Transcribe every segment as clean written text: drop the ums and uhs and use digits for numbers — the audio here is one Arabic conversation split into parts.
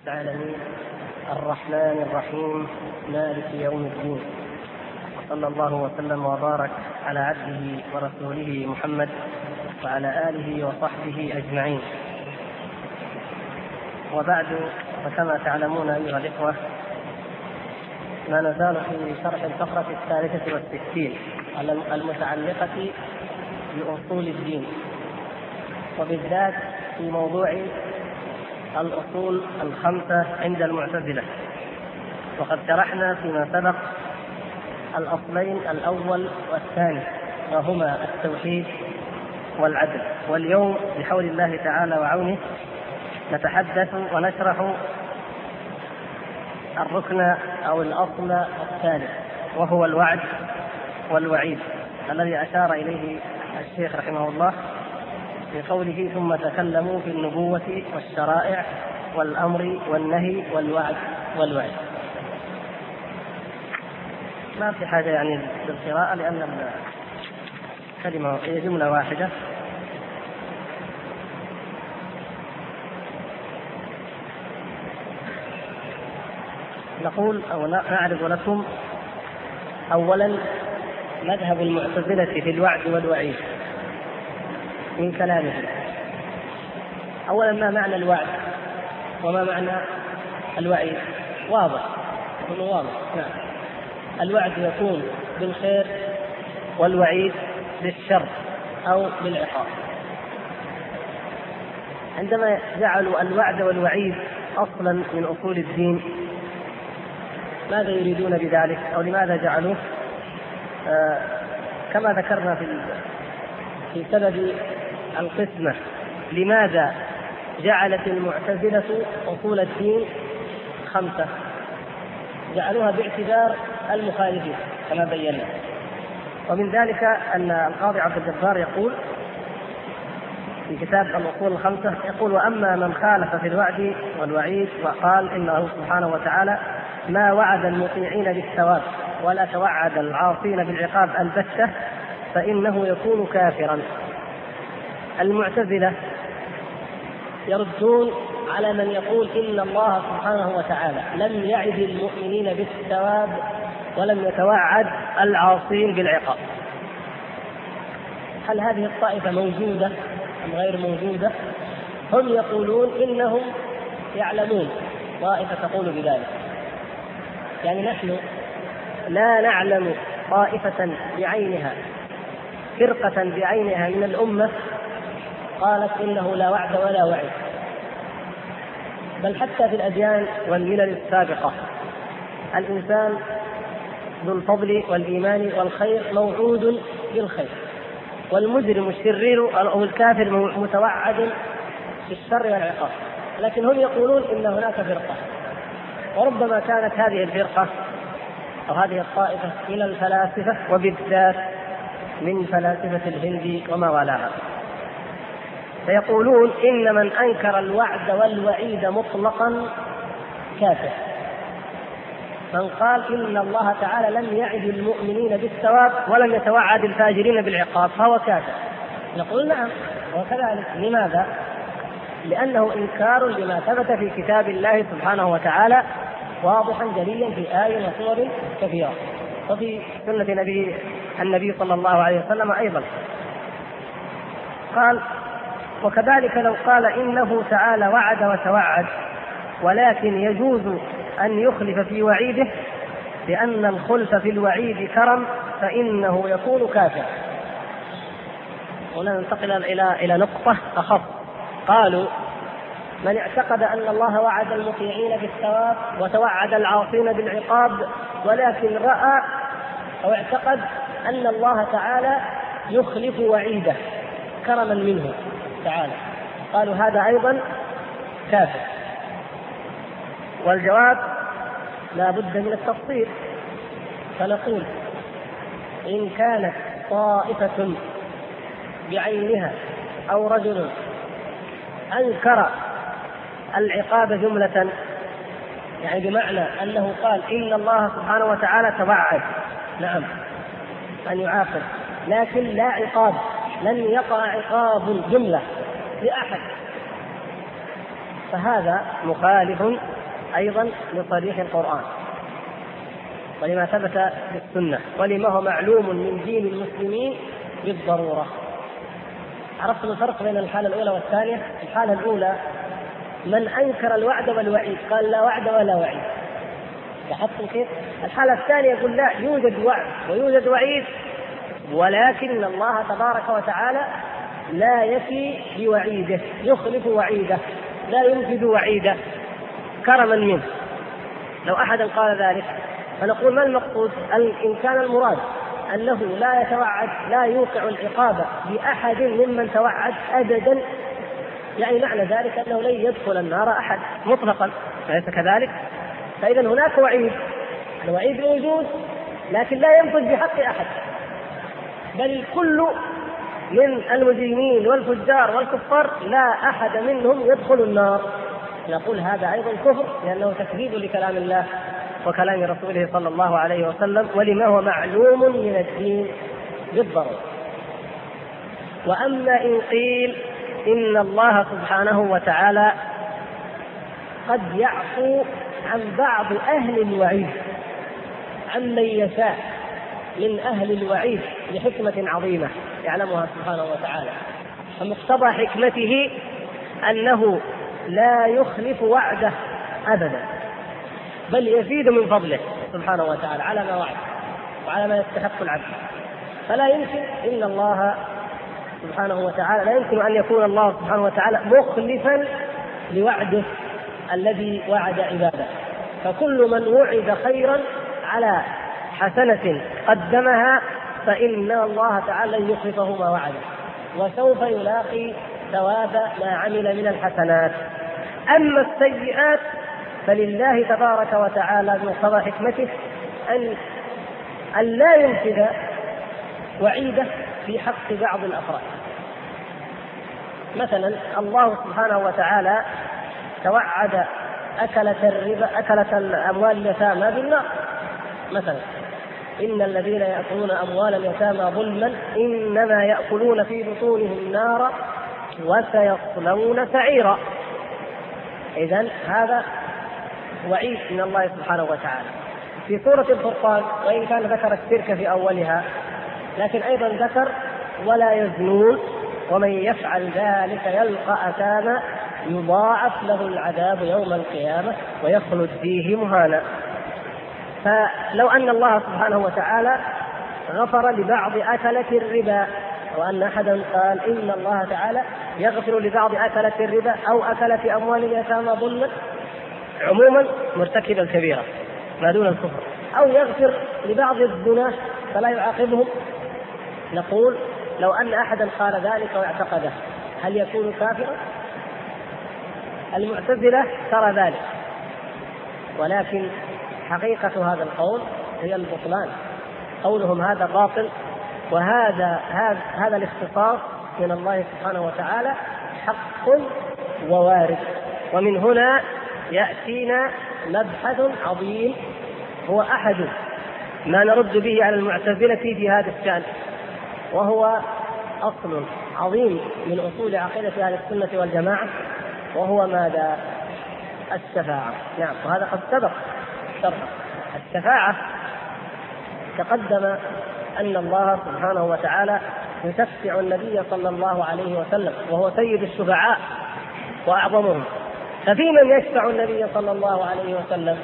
العالمين الرحمن الرحيم مالك يوم الدين، وصلى الله وسلم وبارك على عبده ورسوله محمد وعلى آله وصحبه أجمعين. وبعد، فكما تعلمون أيها الإخوة ما نزال في شرح الفقرة 63 المتعلقة بأصول الدين، وبالذات في موضوع الأصول الخمسة عند المعتزلة. وقد شرحنا فيما سبق الأصلين الأول والثاني، وهما التوحيد والعدل. واليوم بحول الله تعالى وعونه نتحدث ونشرح الركن أو الأصل الثالث، وهو الوعد والوعيد الذي أشار إليه الشيخ رحمه الله في قوله: ثم تكلموا في النبوة والشرائع والأمر والنهي والوعد والوعيد. ما في حاجة يعني للقراءة، لأن الكلمة هي جملة واحدة. نقول أو نعرض لكم أولا مذهب المعتزلة في الوعد والوعيد من كلامه. أولا، ما معنى الوعد وما معنى الوعيد؟ واضح. نعم. الوعد يكون بالخير والوعيد بالشر أو بالعقاب. عندما جعلوا الوعد والوعيد أصلا من أصول الدين، ماذا يريدون بذلك؟ أو لماذا جعلوه؟ كما ذكرنا في سبب القسمة، لماذا جعلت المعتزلة أصول الدين خمسة؟ جعلوها باعتبار المخالفين كما بينا. ومن ذلك أن القاضي عبد الجبار يقول في كتاب الأصول الخمسة، يقول: وأما من خالف في الوعد والوعيد وقال إنه سبحانه وتعالى ما وعد المطيعين بالثواب ولا توعد العاصين بالعقاب البتة فإنه يكون كافرا. المعتزلة يردون على من يقول إن الله سبحانه وتعالى لم يعد المؤمنين بالثواب ولم يتوعد العاصين بالعقاب. هل هذه الطائفة موجودة أم غير موجودة؟ هم يقولون إنهم يعلمون، طائفة تقول بذلك. يعني نحن لا نعلم طائفة بعينها، فرقة بعينها من الأمة قالت إنه لا وعد ولا وعد. بل حتى في الأديان والملل السابقة الإنسان ذو الفضل والإيمان والخير موعود بالخير، والمجرم الشرير أو الكافر متوعد بالشر والعقاب. لكن هم يقولون إن هناك فرقة، وربما كانت هذه الفرقة أو هذه الطائفة من الفلاسفة، وبالذات من فلاسفة الهند وما والاها. فيقولون إن من أنكر الوعد والوعيد مطلقا كافر. من قال إن الله تعالى لم يعد المؤمنين بالثواب ولم يتوعد الفاجرين بالعقاب فهو كافر. نقول نعم وكذلك. لماذا؟ لأنه إنكار لما ثبت في كتاب الله سبحانه وتعالى واضحا جليا في آية وسور كثيرة، وفي سنة النبي صلى الله عليه وسلم أيضا. قال: وكذلك لو قال إنه تعالى وعد وتوعد ولكن يجوز أن يخلف في وعيده لأن الخلف في الوعيد كرم فإنه يكون كافرا. هنا ننتقل إلى نقطة أخف. قالوا: من اعتقد أن الله وعد المطيعين بالثواب وتوعد العاصين بالعقاب، ولكن رأى أو اعتقد أن الله تعالى يخلف وعيده كرما منه تعالى، قالوا هذا أيضا كافر. والجواب لا بد من التفصيل، فنقول: إن كانت طائفة بعينها أو رجل أنكر العقاب جملة، يعني بمعنى أنه قال إن الله سبحانه وتعالى توعد نعم أن يعاقب، لكن لا عقاب، لن يقع عقاب جملة لأحد، فهذا مخالف أيضا لصريح القرآن ولما ثبت في السنة ولما هو معلوم من دين المسلمين بالضرورة. عرفتم الفرق بين الحالة الأولى والثانية؟ الحالة الأولى من أنكر الوعد والوعيد قال لا وعد ولا وعيد، لاحظتم كيف؟ الحالة الثانية يقول لا يوجد وعد ويوجد وعيد، ولكن الله تبارك وتعالى لا يفي بوعيده، يخلف وعيده، لا ينفذ وعيده كرما منه. لو أحدا قال ذلك فنقول ما المقصود؟ إن كان المراد أنه لا يتوعد، لا يوقع العقاب بأحد ممن توعد أبدا، يعني معنى ذلك أنه لن يدخل النار أحد مطلقا، أليس كذلك؟ فإذا هناك وعيد، الوعيد موجود لكن لا ينفذ بحق أحد، بل الكل من المجرمين والفجار والكفار لا أحد منهم يدخل النار. نقول هذا أيضا كفر لأنه تكذيب لكلام الله وكلام رسوله صلى الله عليه وسلم ولما هو معلوم من الدين بالضرورة. وأما إن قيل إن الله سبحانه وتعالى قد يعفو عن بعض أهل الوعيد عمن يشاء من أهل الوعيد لحكمة عظيمة يعلمها سبحانه وتعالى، فمقتضى حكمته أنه لا يخلف وعده أبدا، بل يزيد من فضله سبحانه وتعالى على ما وعد وعلى ما يستحق العبد. فلا يمكن إن الله سبحانه وتعالى لا يمكن أن يكون الله سبحانه وتعالى مخلفا لوعده الذي وعد عباده. فكل من وعد خيرا على حسنة قدمها فإن الله تعالى يخلفه ما وعده وسوف يلاقي ثواب ما عمل من الحسنات. أما السيئات فلله تبارك وتعالى بمقتضى حكمته أن لا ينفذ وعيده في حق بعض الأفراد. مثلا الله سبحانه وتعالى توعد أكلة الأموال اليتامى بالنار مثلا، إن الذين يأكلون أموال اليتامى ظلما إنما يأكلون في بطونهم نارا وسيصلون سعيرا. إذن هذا وعيد من الله سبحانه وتعالى. في سورة الفرقان وإن كان ذكر الشرك في أولها لكن أيضا ذكر ولا يزنون ومن يفعل ذلك يلقى أثاما يضاعف له العذاب يوم القيامة ويخلد فيه مهانا. فلو أن الله سبحانه وتعالى غفر لبعض أكلة الربا، وأن أحدا قال إن الله تعالى يغفر لبعض أكلة الربا أو أكلة أموال اليتامى ظلما عموما مرتكب الكبيرة ما دون الكفر، أو يغفر لبعض الزنا فلا يعاقبهم، نقول لو أن أحدا قال ذلك واعتقده هل يكون كافرا؟ المعتزلة ترى ذلك، ولكن حقيقة هذا القول هي البطلان، قولهم هذا باطل، وهذا الاختصاص من الله سبحانه وتعالى حق ووارد. ومن هنا يأتينا مبحث عظيم هو أحد ما نرد به على المعتزلة في هذا الشأن، وهو أصل عظيم من أصول عقيدة أهل السنة والجماعة، وهو ماذا؟ الشفاعة. نعم، وهذا قد سبق شرحه. الشفاعة تقدم أن الله سبحانه وتعالى يشفع النبي صلى الله عليه وسلم وهو سيد الشفعاء وأعظمهم. ففي من يشفع النبي صلى الله عليه وسلم؟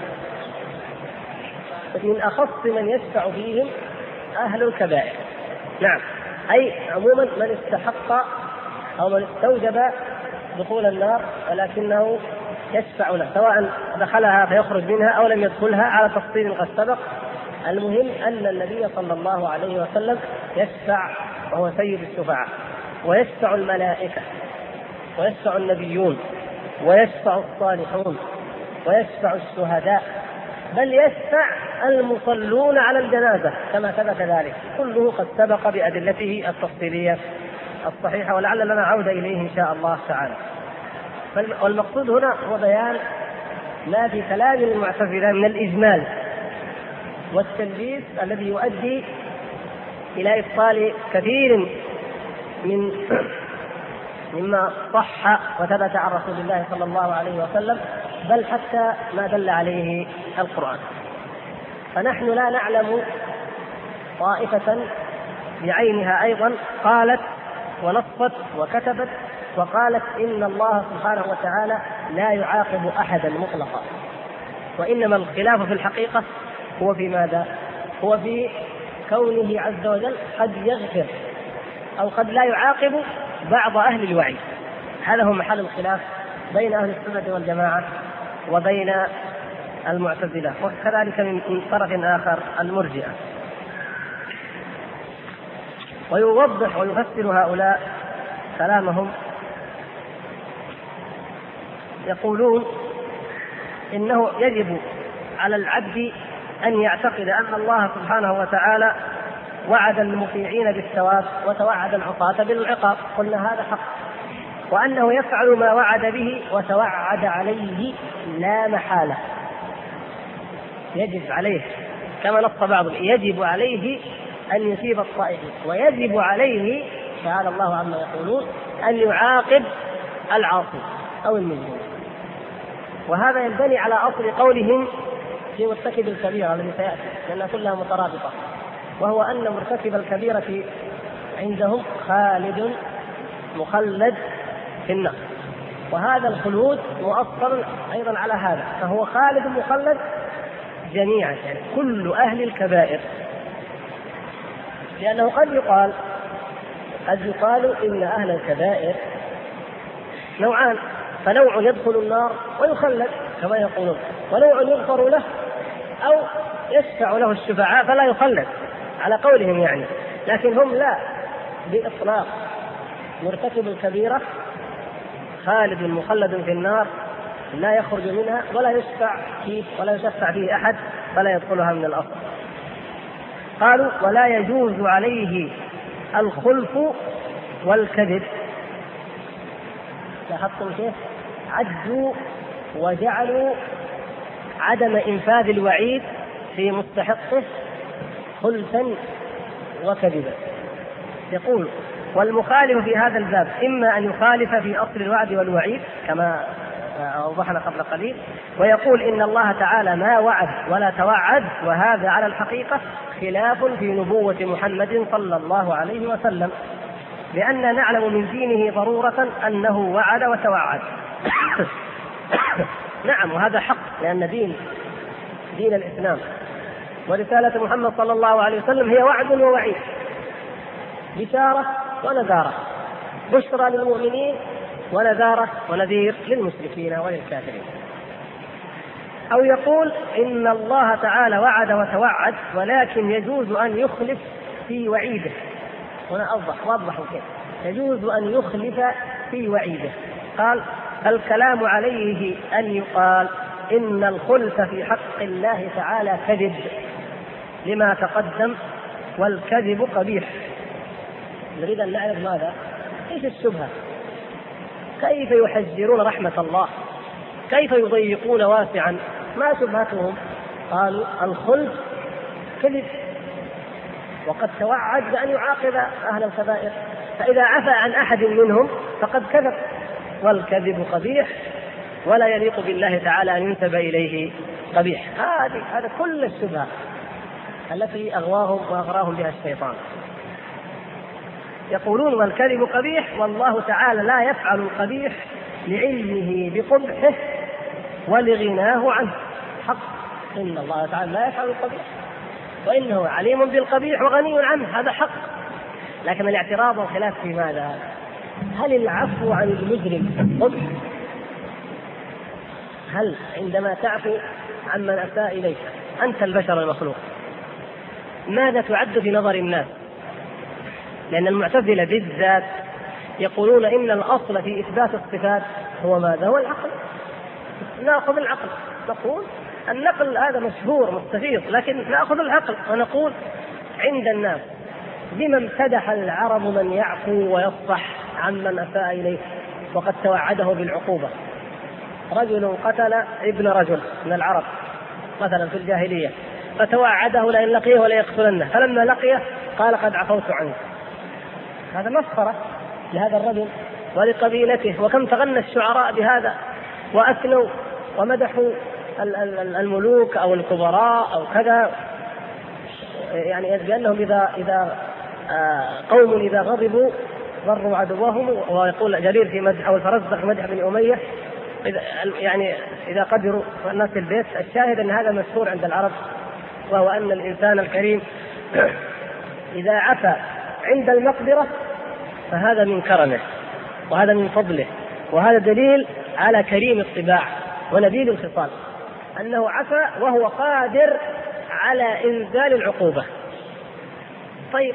من أخص من يشفع فيهم أهل الكبائر. نعم، أي عموما من استحق أو من استوجب دخول النار ولكنه يشفع له، سواء دخلها فيخرج منها أو لم يدخلها على تفصيل قد سبق. المهم أن النبي صلى الله عليه وسلم يشفع وهو سيد الشفعاء، ويشفع الملائكة ويشفع النبيون ويشفع الصالحون ويشفع الشهداء، بل يشفع المصلون على الجنازة كما ثبت ذلك، كله قد سبق بأدلته التفصيلية الصحيحة، ولعل لنا عودة إليه إن شاء الله تعالى. والمقصود هنا هو بيان ما في كلام المعتزلة من الإجمال والتلبيس الذي يؤدي إلى إبطال كثير من مما صح وثبت عن رسول الله صلى الله عليه وسلم، بل حتى ما دل عليه القرآن. فنحن لا نعلم طائفة بعينها أيضا قالت ونصت وكتبت وقالت إن الله سبحانه وتعالى لا يعاقب أحدا مطلقا، وإنما الخلاف في الحقيقة هو في ماذا؟ هو في كونه عز وجل قد يغفر أو قد لا يعاقب بعض أهل الوعي. هذا هو محل الخلاف بين أهل السنة والجماعة وبين المعتزلة، وكذلك من طرف آخر المرجئة. ويوضح ويفسر هؤلاء كلامهم، يقولون إنه يجب على العبد أن يعتقد أن الله سبحانه وتعالى وعد المطيعين بالثواب وتوعد العصاة بالعقاب، قلنا هذا حق، وأنه يفعل ما وعد به وتوعد عليه لا محالة. يجب عليه كما نص بعضهم يجب عليه أن يثيب الطائعين، ويجب عليه تعالى الله عما يقولون أن يعاقب العاصي أو المجرم. وهذا ينبني على أصل قولهم في مرتكب الكبيرة الذي سيأتي، لأنها كلها مترابطة، وهو أن مرتكب الكبيرة عندهم خالد مخلد في النار، وهذا الخلود مؤصل أيضا على هذا، فهو خالد مخلد جميعا، يعني كل أهل الكبائر. لأنه قد يقال إن أهل الكبائر نوعان، فنوع يدخل النار ويخلد كما يقولون، ونوع يغفر له أو يشفع له الشفعاء فلا يخلد على قولهم يعني. لكن هم لا، بإطلاق مرتكب الكبيرة خالد مخلد في النار لا يخرج منها ولا يشفع فيه ولا يشفع فيه أحد فلا يدخلها من الأصل. قالوا ولا يجوز عليه الخلف والكذب. لاحظتم كيف عدوا وجعلوا عدم إنفاذ الوعيد في مستحقه خلفا وكذبا. يقول والمخالف في هذا الباب إما أن يخالف في أصل الوعد والوعيد كما أوضحنا قبل قليل، ويقول إن الله تعالى ما وعد ولا توعد، وهذا على الحقيقة خلاف في نبوة محمد صلى الله عليه وسلم، لأننا نعلم من دينه ضرورة أنه وعد وتوعد. نعم، وهذا حق، لأن دين الإسلام ورسالة محمد صلى الله عليه وسلم هي وعد ووعيد، بشارة ونذارة، بشرى للمؤمنين ونذارة ونذير للمشركين وللكافرين. أو يقول إن الله تعالى وعد وتوعد ولكن يجوز أن يخلف في وعيده. هنا وضحوا كيف يجوز أن يخلف في وعيده. قال الكلام عليه أن يقال إن الخلف في حق الله تعالى كذب لما تقدم، والكذب قبيح. نريد أن نعرف ماذا؟ إيش الشبهة؟ كيف يحذرون رحمة الله؟ كيف يضيقون واسعا؟ ما شبهتهم؟ قالوا الخلف كذب، وقد توعد بأن يعاقب أهل الكبائر، فإذا عفى عن أحد منهم فقد كذب، والكذب قبيح ولا يليق بالله تعالى أن ينسب إليه قبيح. هذا كل الشبهة التي أغواهم وأغراهم بها الشيطان. يقولون والكذب قبيح والله تعالى لا يفعل القبيح لعلمه بقبحه ولغناه عنه. حق، إن الله تعالى لا يفعل القبيح وإنه عليم بالقبيح وغني عنه، هذا حق. لكن الاعتراض والخلاف في ماذا؟ هل العفو عن المجرم قبح؟ هل عندما تعفو عمن أساء إليك أنت البشر المخلوق ماذا تعد في نظر الناس؟ لأن المعتزلة بالذات يقولون إن الأصل في إثبات الصفات هو ماذا؟ هو العقل. نأخذ العقل، نقول النقل هذا مشهور مستفيض، لكن نأخذ العقل ونقول عند الناس بما امتدح العرب من يعفو ويصفح عمن أساء إليه وقد توعده بالعقوبة. رجل قتل ابن رجل من العرب مثلا في الجاهلية، فتوعده لئن لقيه ولا يقتلنه، فلما لقيه قال قد عفوت عنه. هذا مسخرة لهذا الرجل ولقبيلته، وكم تغنى الشعراء بهذا وأثنوا ومدحوا الملوك أو الكبراء أو كذا، يعني بأنهم إذا قوم إذا غضبوا ضروا عدوهم. ويقول جرير في مدح أو الفرزدق في مدح بن أمية يعني إذا قدروا الناس البيت. الشاهد أن هذا مشهور عند العرب، وهو أن الإنسان الكريم إذا عفا عند المقدرة فهذا من كرمه وهذا من فضله، وهذا دليل على كريم الطباع ونبيل الخصال، أنه عفا وهو قادر على إنزال العقوبة. طيب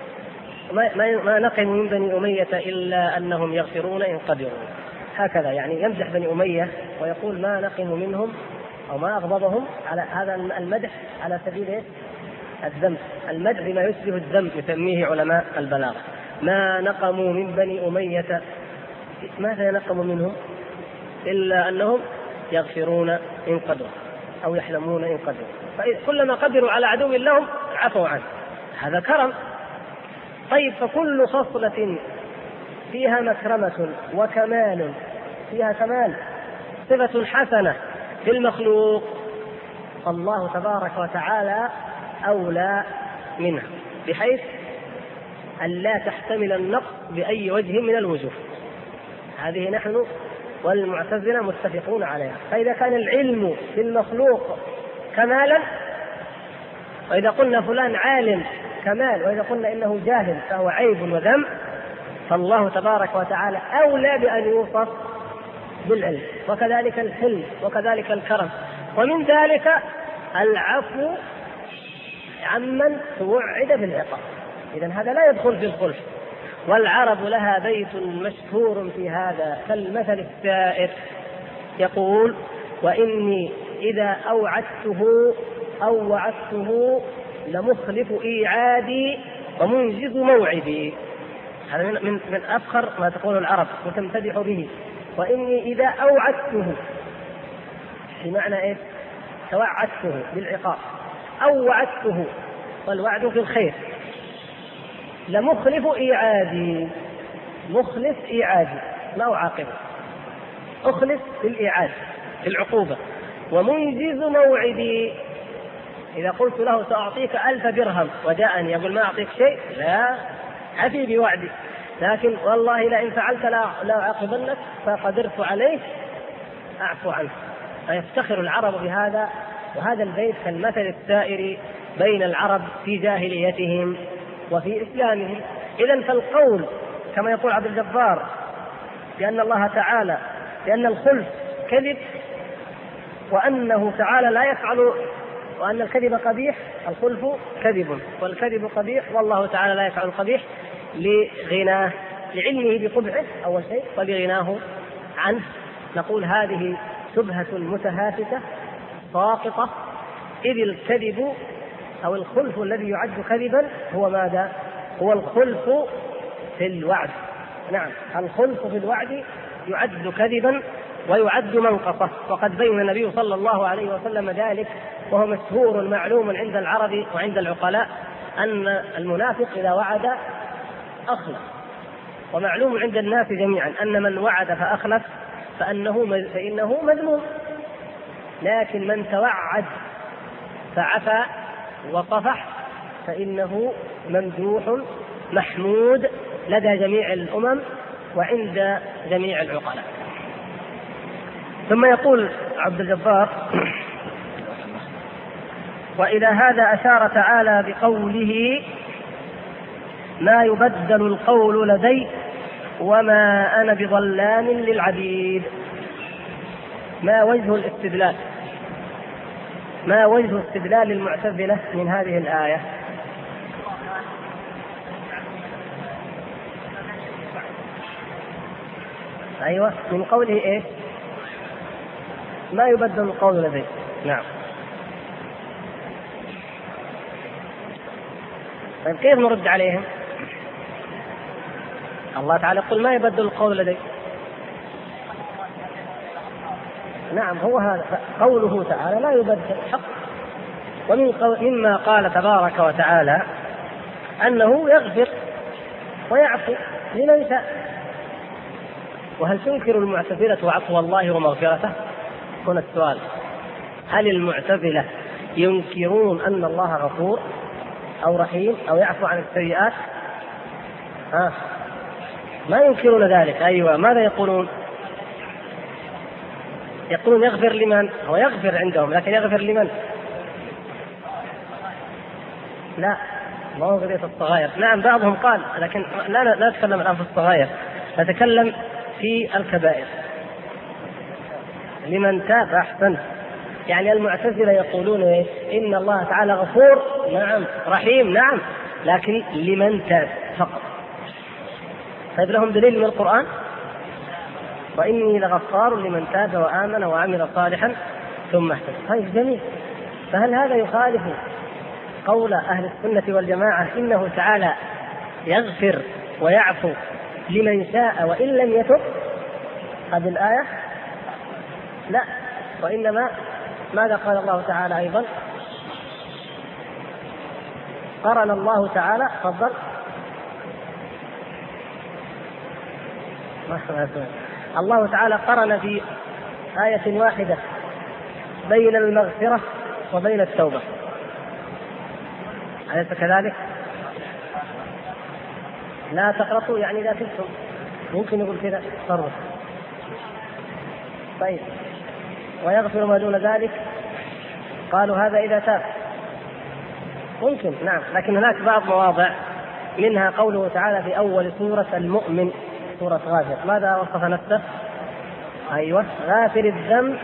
ما نقم من بني أمية إلا أنهم يغفرون إن قدروا، هكذا يعني يمدح بني أمية ويقول ما نقم منهم أو ما أغضبهم، على هذا المدح على سبيل الذم، المدح بما يشبه الذم يسميه علماء البلاغة. ما نقموا من بني أمية، ماذا نقموا منهم إلا أنهم يغفرون إن قدروا أو يحلمون إن قدروا، فكلما قدروا على عدو لهم عفوا عنه، هذا كرم. طيب فكل خصلة فيها مكرمة وكمال، فيها كمال صفة حسنة في المخلوق، الله تبارك وتعالى أولى منها، بحيث أن لا تحتمل النقص بأي وجه من الوجوه. هذه نحن والمعتزلة متفقون عليها. فإذا كان العلم في المخلوق كمالا، وإذا قلنا فلان عالم كمال، وإذا قلنا إنه جاهل فهو عيب وذم، فالله تبارك وتعالى أولى بأن يوصف بالعلم، وكذلك الحلم، وكذلك الكرم، ومن ذلك العفو عمن توعد بالعقاب. إذن هذا لا يدخل في الخلف. والعرب لها بيت مشهور في هذا كالمثل السائر، يقول: وإني إذا أوعدته أو وعدته لمخلف إيعادي ومنجز موعدي. هذا من أفخر ما تقول العرب وتمتدح به. وإني إذا أوعدته، بمعنى إيه؟ توعدته بالعقاب أو وعدته، والوعد في الخير، لمخلف إيعادي، مخلف إيعادي ما أعاقبه، أخلف في الإيعاد في العقوبة، ومنجز موعدي. إذا قلت له سأعطيك 1000 درهم وجاءني يقول ما أعطيك شيء، لا، أفي بوعدي، لكن والله لئن فعلت لا أعاقبنك، فقدرت عليه أعفو عنه. فيفتخر العرب بهذا. وهذا البيت كالمثل السائر بين العرب في جاهليتهم وفي إسلامهم. إذن فالقول كما يقول عبد الجبار بأن الله تعالى، بأن الخلف كذب وأنه تعالى لا يفعل، وأن الكذب قبيح، الخلف كذب والكذب قبيح، والله تعالى لا يفعل القبيح لغناه، لعلمه بقبحه أول شيء ولغناه عنه. نقول هذه شبهة متهافتة ساقطة، إذ الكذب أو الخلف الذي يعد كذبا هو ماذا؟ هو الخلف في الوعد. نعم، الخلف في الوعد يعد كذبا ويعد منقصة، وقد بين النبي صلى الله عليه وسلم ذلك، وهو مشهور معلوم عند العرب وعند العقلاء أن المنافق إذا وعد أخلف، ومعلوم عند الناس جميعا أن من وعد فأخلف فإنه مذموم، لكن من توعد فعفى وصفح فإنه ممدوح محمود لدى جميع الأمم وعند جميع العقلاء. ثم يقول عبد الجبار: وإلى هذا أشار تعالى بقوله: ما يبدل القول لدي وما أنا بظلام للعبيد. ما وجه الاستدلال؟ ما وجه استدلال المعتزلة من هذه الآية؟ أيوة، من قوله إيه؟ ما يبدل القول لدي. نعم. طيب كيف نرد عليهم؟ الله تعالى يقول ما يبدل القول لدي. نعم، هو هذا قوله تعالى لا يبدل حق. ومما قال تبارك وتعالى أنه يغفر ويعفو لمن شاء، وهل تنكر المعتزلة عفو الله ومغفرته؟ هنا السؤال، هل المعتزلة ينكرون أن الله غفور أو رحيم أو يعفو عن السيئات؟ ما ينكرون ذلك. أيوة، ماذا يقولون؟ يقولون يغفر لمن؟ هو يغفر عندهم، لكن يغفر لمن؟ لا، ما هو قضية الصغائر. نعم بعضهم قال، لكن لا نتكلم الآن في الصغائر، نتكلم في الكبائر. لمن تاب أحسن. يعني المعتزلة يقولون إن الله تعالى غفور، نعم، رحيم، نعم، لكن لمن تاب فقط. طيب لهم دليل من القرآن؟ وإني لغفار لمن تاب وآمن وعمل صالحا ثم اهتدى. طيب جميل. فهل هذا يخالف قول أهل السنة والجماعة إنه تعالى يغفر ويعفو لمن شاء وإن لم يتب؟ هذه الآية لا، وإنما ماذا قال الله تعالى أيضا؟ قرن الله تعالى، تفضل، الله تعالى قرن في آية واحدة بين المغفرة وبين التوبة، أليس كذلك؟ لا تقرطوا يعني لا تبتم، ممكن يقول كذا صرف. طيب ويغفر ما دون ذلك، قالوا هذا إذا تاب، ممكن، نعم، لكن هناك بعض مواضع منها قوله تعالى في أول سورة المؤمن، سورة غافر، ماذا وصف نفسه؟ أيوة، غافر الذنب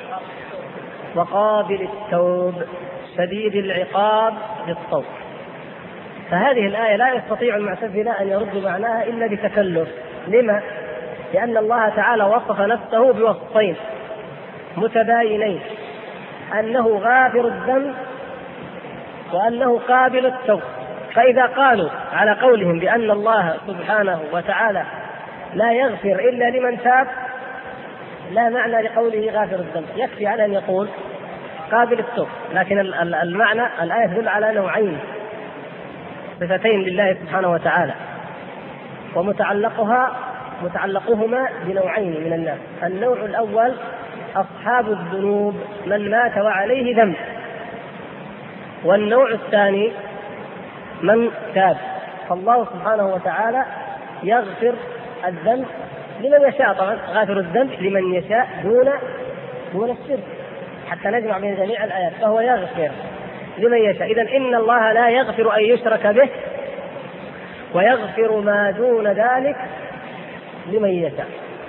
وقابل التوب شديد العقاب بالصوت. فهذه الآية لا يستطيع المعتزلة أن يردوا معناها إلا بتكلف. لما؟ لأن الله تعالى وصف نفسه بوصفين متباينين، أنه غافر الذنب وأنه قابل التوب. فإذا قالوا على قولهم بأن الله سبحانه وتعالى لا يغفر إلا لمن تاب، لا معنى لقوله غافر الذنب، يكفي على أن يقول قابل التوب. لكن المعنى، الآية تدل على نوعين، صفتين لله سبحانه وتعالى، ومتعلقهما بنوعين من الناس. النوع الأول أصحاب الذنوب، من مات وعليه ذنب. والنوع الثاني من تاب. فالله سبحانه وتعالى يغفر الذنب لمن يشاء، طبعا غافر الذنب لمن يشاء دون الشرك، حتى نجمع بين جميع الآيات. فهو يغفر لمن يشاء. إذن إن الله لا يغفر أن يشرك به ويغفر ما دون ذلك لمن يشاء.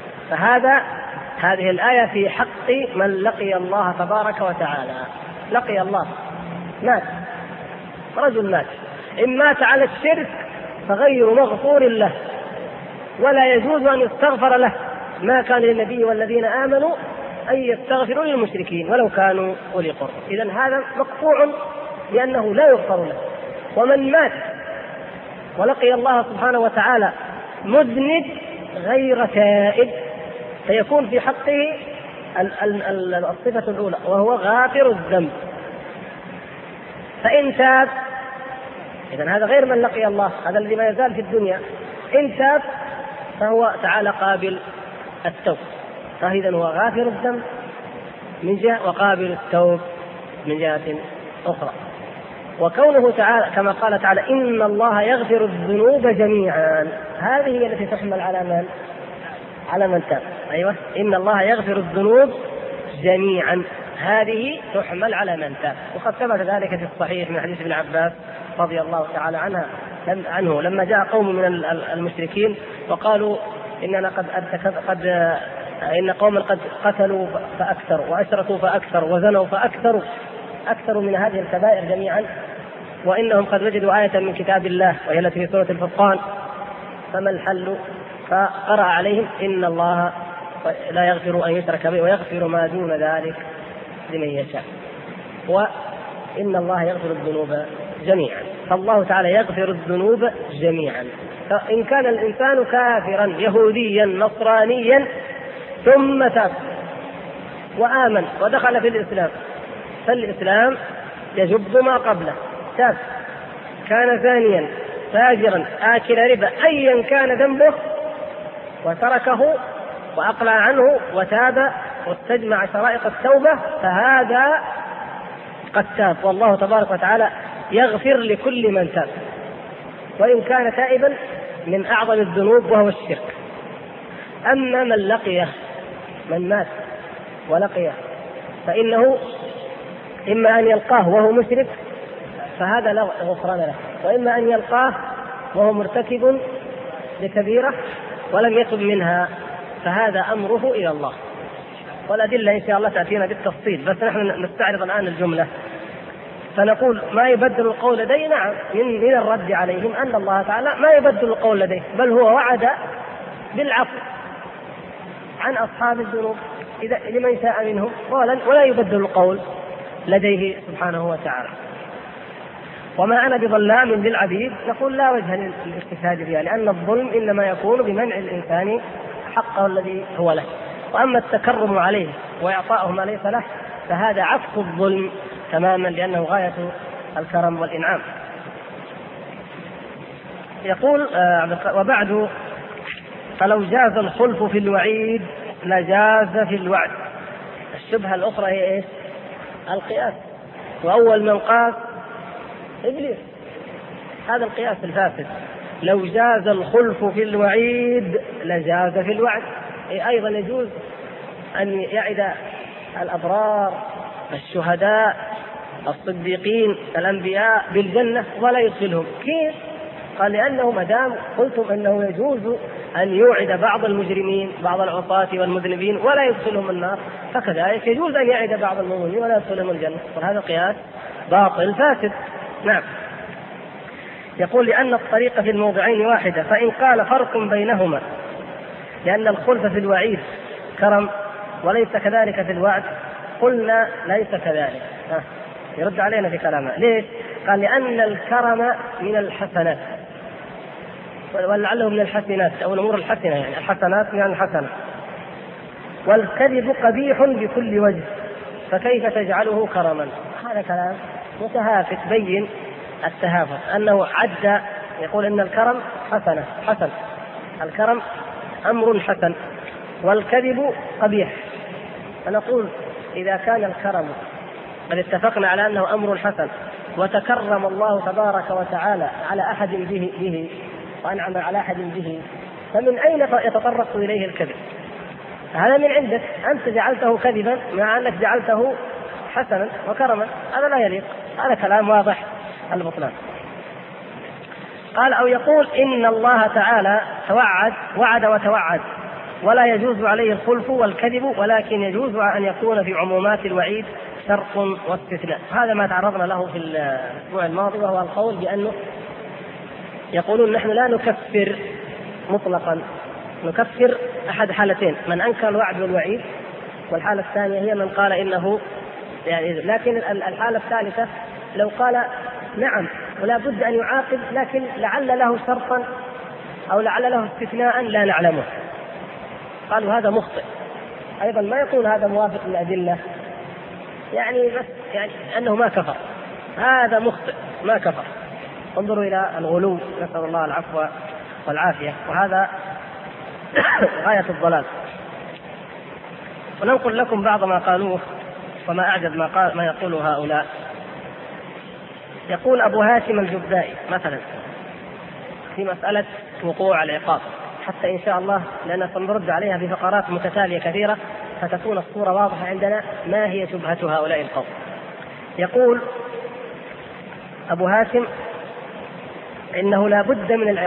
هذه الآية في حق من لقي الله تبارك وتعالى. لقي الله، مات، رجل مات، إن مات على الشرك فغير مغفور له، ولا يجوز أن يستغفر له. ما كان للنبي والذين آمنوا أن يستغفروا للمشركين ولو كانوا أولي قربى. إذن هذا مقطوع لأنه لا يغفر له. ومن مات ولقي الله سبحانه وتعالى مذنب غير تائب فيكون في حقه الصفة الأولى وهو غافر الذنب. فإن تاب، إذن هذا غير من لقي الله، هذا الذي ما يزال في الدنيا. إن تاب فهو تعالى قابل التوب، فإذا هو غافر الذنب من جهة وقابل التوب من جهة أخرى. وكونه تعالى كما قال تعالى إن الله يغفر الذنوب جميعا، هذه هي التي تحمل على من تاب. أيوة، إن الله يغفر الذنوب جميعا، هذه تحمل على من تاب. وقد ثبت ذلك في الصحيح من حديث ابن عباس رضي الله تعالى عنه لما جاء قوم من المشركين وقالوا إن قوما قد قتلوا فأكثروا وأشركوا فأكثروا وزنوا فأكثروا، أكثر من هذه الكبائر جميعا، وإنهم قد وجدوا آية من كتاب الله وهي التي في سورة الفرقان، فما الحل؟ فقرأ عليهم إن الله لا يغفر أن يشرك به ويغفر ما دون ذلك لمن يشاء، وإن الله يغفر الذنوب جميعا. فالله تعالى يغفر الذنوب جميعا. فإن كان الإنسان كافرا يهوديا نصرانيا ثم تاب وآمن ودخل في الإسلام، فالإسلام يجب ما قبله. تاب، كان زانيا فاجرا آكل ربا أيا كان ذنبه وتركه، وأقلع عنه وتاب واستجمع شرائط التوبة فهذا قد تاب، والله تبارك وتعالى يغفر لكل من تاب وإن كان تائبا من أعظم الذنوب وهو الشرك. أما من لقيه، من مات ولقيه، فإنه إما أن يلقاه وهو مشرك فهذا لا غفران له، وإما أن يلقاه وهو مرتكب لكبيرة ولم يتب منها فهذا أمره إلى الله. والأدلة إن شاء الله تأتينا بالتفصيل، بس نحن نستعرض الآن الجملة. فنقول ما يبدل القول لديه، نعم من الرد عليهم أن الله تعالى ما يبدل القول لديه، بل هو وعد بالعفو عن أصحاب الذنوب إذا لمن شاء منهم ولا يبدل القول لديه سبحانه وتعالى. وما أنا بظلام للعبيد، نقول لا وجه للاجتهاد فيها، لأن الظلم إنما يكون بمنع الإنسان حقه الذي هو له، وأما التكرم عليه وإعطاؤه ما ليس له فهذا عكس الظلم تماما، لأنه غاية الكرم والإنعام. يقول وبعد فلو جاز الخلف في الوعيد لجاز في الوعد. الشبهة الأخرى هي إيه؟ القياس، وأول من قاس إبليس، هذا القياس الفاسد. لو جاز الخلف في الوعيد لجاز في الوعد، أيضا يجوز أن يعد الأبرار الشهداء الصديقين الأنبياء بالجنة ولا يدخلهم. كيف؟ قال لأنه مدام قلتم أنه يجوز أن يوعد بعض المجرمين بعض العصاة والمذنبين ولا يدخلهم النار، فكذلك يجوز أن يعد بعض المؤمنين ولا يدخلهم الجنة، وهذا قياس باطل فاسد. نعم. يقول لأن الطريقة في الموضعين واحدة، فإن قال فرق بينهما لأن الخلف في الوعيد كرم وليس كذلك في الوعد قلنا ليس كذلك. يرد علينا في كلامه. ليش؟ قال لأن الكرم من الحسنات، ولعله من الحسنات أو الأمور الحسنة، يعني الحسنات من الحسنة، والكذب قبيح بكل وجه فكيف تجعله كرما؟ هذا كلام متهافت بين التهافت، أنه عد يقول إن الكرم حسن، الكرم أمر حسن والكذب قبيح. فنقول إذا كان الكرم قد اتفقنا على أنه أمر حسن وتكرم الله تبارك وتعالى على أحد به وأنعم على أحد به، فمن أين يتطرق إليه الكذب؟ هذا من عندك، أنت جعلته كذبا مع أنك جعلته حسنا وكرما، هذا لا يليق، هذا كلام واضح البطلان. قال أو يقول إن الله تعالى وعد وتوعد ولا يجوز عليه الخلف والكذب، ولكن يجوز أن يكون في عمومات الوعيد شرط واستثناء. هذا ما تعرضنا له في الأسبوع الماضي، وهو القول بأنه يقولون نحن لا نكفر مطلقا، نكفر أحد حالتين، من أنكر الوعد والوعيد، والحالة الثانية هي من قال إنه يعني، لكن الحالة الثالثة لو قال نعم ولا بد أن يعاقب لكن لعل له شرطا أو لعل له استثناء لا نعلمه، قالوا هذا مخطئ. أيضا ما يكون هذا موافق للأدلة، يعني بس يعني أنه ما كفر، هذا مخطئ ما كفر. انظروا إلى الغلو، نسأل الله العفو والعافية، وهذا غاية الضلال. وننقل لكم بعض ما قالوه وما أعجب ما يقوله هؤلاء. يقول أبو هاشم الجبائي مثلا في مسألة وقوع العقاب، حتى إن شاء الله لأننا سنرد عليها في فقرات متتالية كثيرة فتكون الصورة واضحة عندنا ما هي شبهة هؤلاء القوم. يقول أبو هاشم إنه لا بد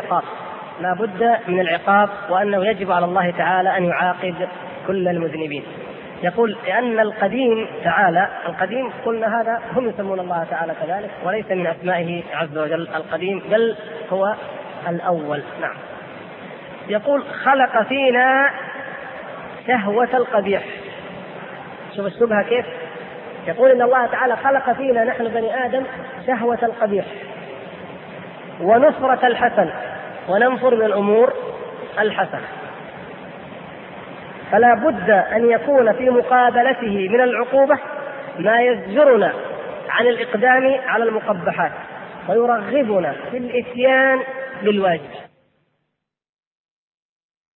من العقاب وأنه يجب على الله تعالى أن يعاقب كل المذنبين. يقول لأن القديم تعالى، القديم قلنا هذا هم يسمون الله تعالى كذلك وليس من أسمائه عز وجل القديم بل هو الأول. نعم. يقول خلق فينا شهوة القبيح. شوف الشبهة كيف، يقول إن الله تعالى خلق فينا نحن بني آدم شهوة القبيح ونصرة الحسن وننفر من الأمور الحسنة، فلا بد أن يكون في مقابلته من العقوبة ما يزجرنا عن الإقدام على المقبحات ويرغبنا في الإتيان بالواجب.